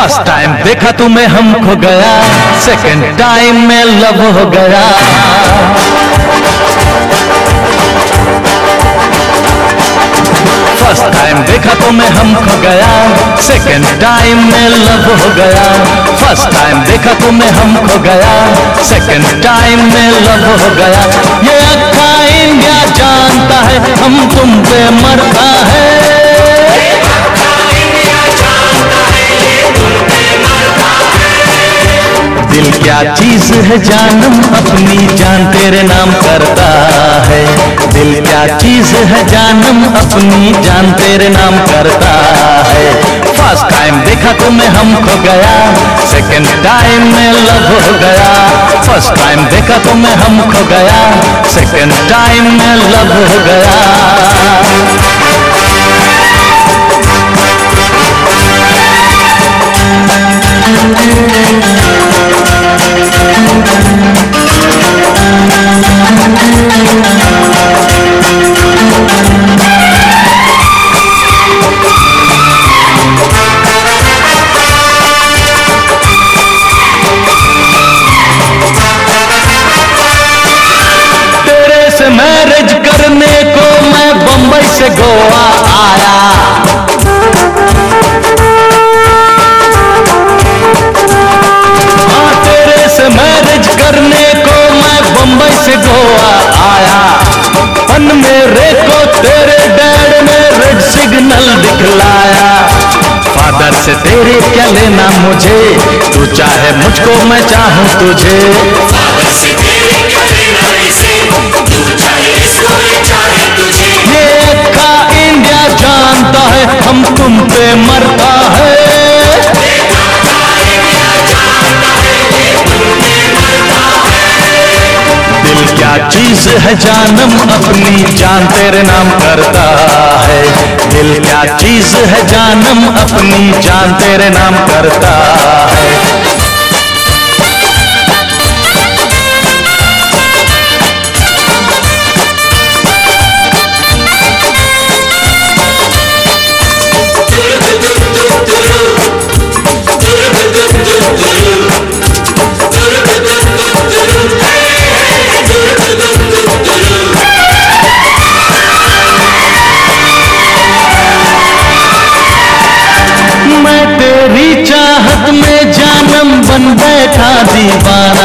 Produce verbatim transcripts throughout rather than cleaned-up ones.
First time देखा तुम्हें हम खो गया, सेकंड टाइम में लव हो गया। फर्स्ट टाइम देखा तुम्हें हम खो गया, सेकंड टाइम में लव हो गया। फर्स्ट टाइम देखा तुम्हें हम खो गया, सेकंड टाइम में लव हो गया। ये अक्खा इंडिया जानता है हम तुम पे मरता है। दिल क्या चीज है जानम अपनी जान तेरे नाम करता है। दिल क्या चीज है जानम अपनी जान तेरे नाम करता है। फर्स्ट टाइम देखा तुम्हें हम खो गया, सेकंड टाइम में लव हो गया। फर्स्ट टाइम देखा तुम्हें हम खो गया, सेकंड टाइम में लव हो गया। तेरे से मैरिज करने को मैं बंबई से गोवा आया। मैरिज करने को मैं बंबई से गोवा आया। पन मेरे को तेरे डैड ने रेड सिग्नल दिखलाया। फादर से तेरे क्या लेना मुझे, तू चाहे मुझको मैं चाहूँ तुझे। फादर से तेरे क्या लेना इसे, तू चाहे इसको मैं चाहे तुझे। ये अक्खा इंडिया जानता है हम तुम पे मरता है। क्या चीज है जानम अपनी जान तेरे नाम करता है। दिल क्या चीज है जानम अपनी जान तेरे नाम करता है। चाहत में जानम बन बैठा दीवाना।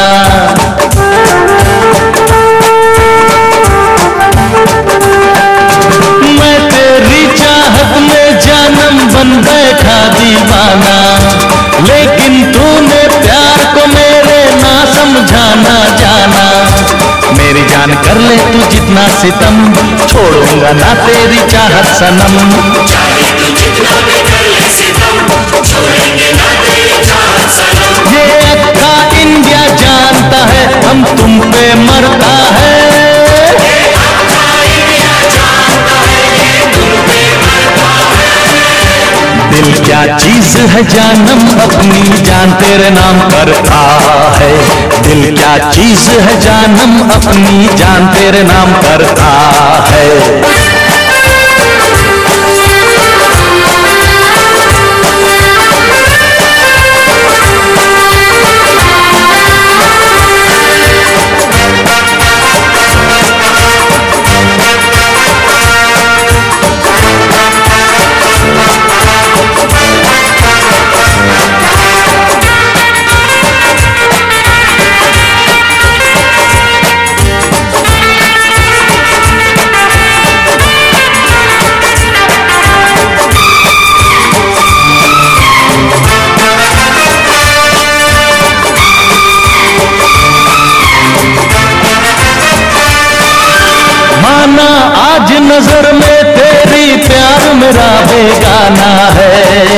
मैं तेरी चाहत में जानम बन बैठा दीवाना। लेकिन तूने प्यार को मेरे ना समझाना जाना। मेरी जान कर ले तू जितना सितम, छोड़ूंगा ना तेरी चाहत सनम। चाहे तू जितना भी कर ले सितम, छोड़ेंगे ना तेरी चाहत सनम। ये अक्खा इंडिया जानता है हम तुम पे मरता है। ये अक्खा इंडिया जानता है ये तुम पे मरता है। दिल क्या चीज है जानम अपनी जान तेरे नाम करता है। दिल क्या चीज है जानम अपनी जान तेरे नाम करता है। आज नजर में तेरी प्यार मेरा बेगाना है।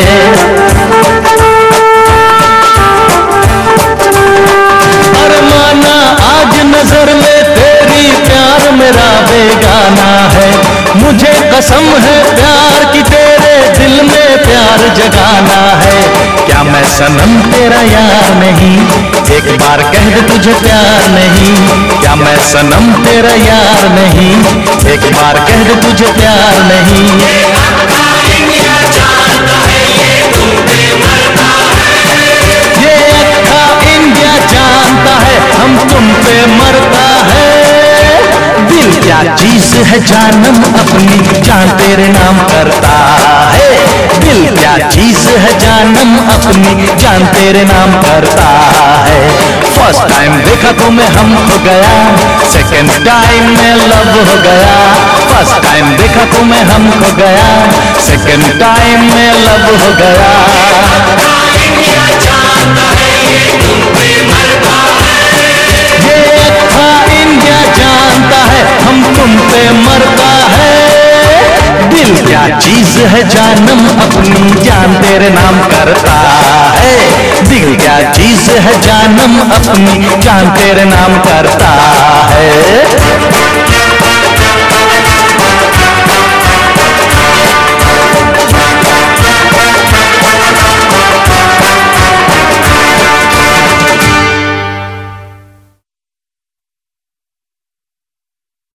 अरमाना आज नजर में तेरी प्यार मेरा बेगाना है। मुझे कसम है प्यार की तेरे दिल में प्यार जगाना है। क्या मैं सनम तेरा यार नहीं, एक बार कह दे तुझे प्यार नहीं। क्या मैं सनम तेरा यार नहीं, एक बार कह दे तुझे प्यार नहीं। ये अक्खा इंडिया जानता है ये तुम पे मरता है। हम तुम पे मरता है। दिल क्या चीज है जानम अपनी जान तेरे नाम करता है। दिल क्या चीज है जानम अपनी जान तेरे नाम करता है। फर्स्ट टाइम देखा तो मैं हम हो गया, सेकंड टाइम में लव हो गया। फर्स्ट टाइम देखा तो मैं हम हो गया, सेकंड टाइम में लव हो गया। ये अच्छा इंडिया जानता है हम तुम पे मरता है। दिल क्या चीज है जानम अपनी जान तेरे नाम करता है। दिल क्या चीज है जानम अपनी जान तेरे नाम करता है।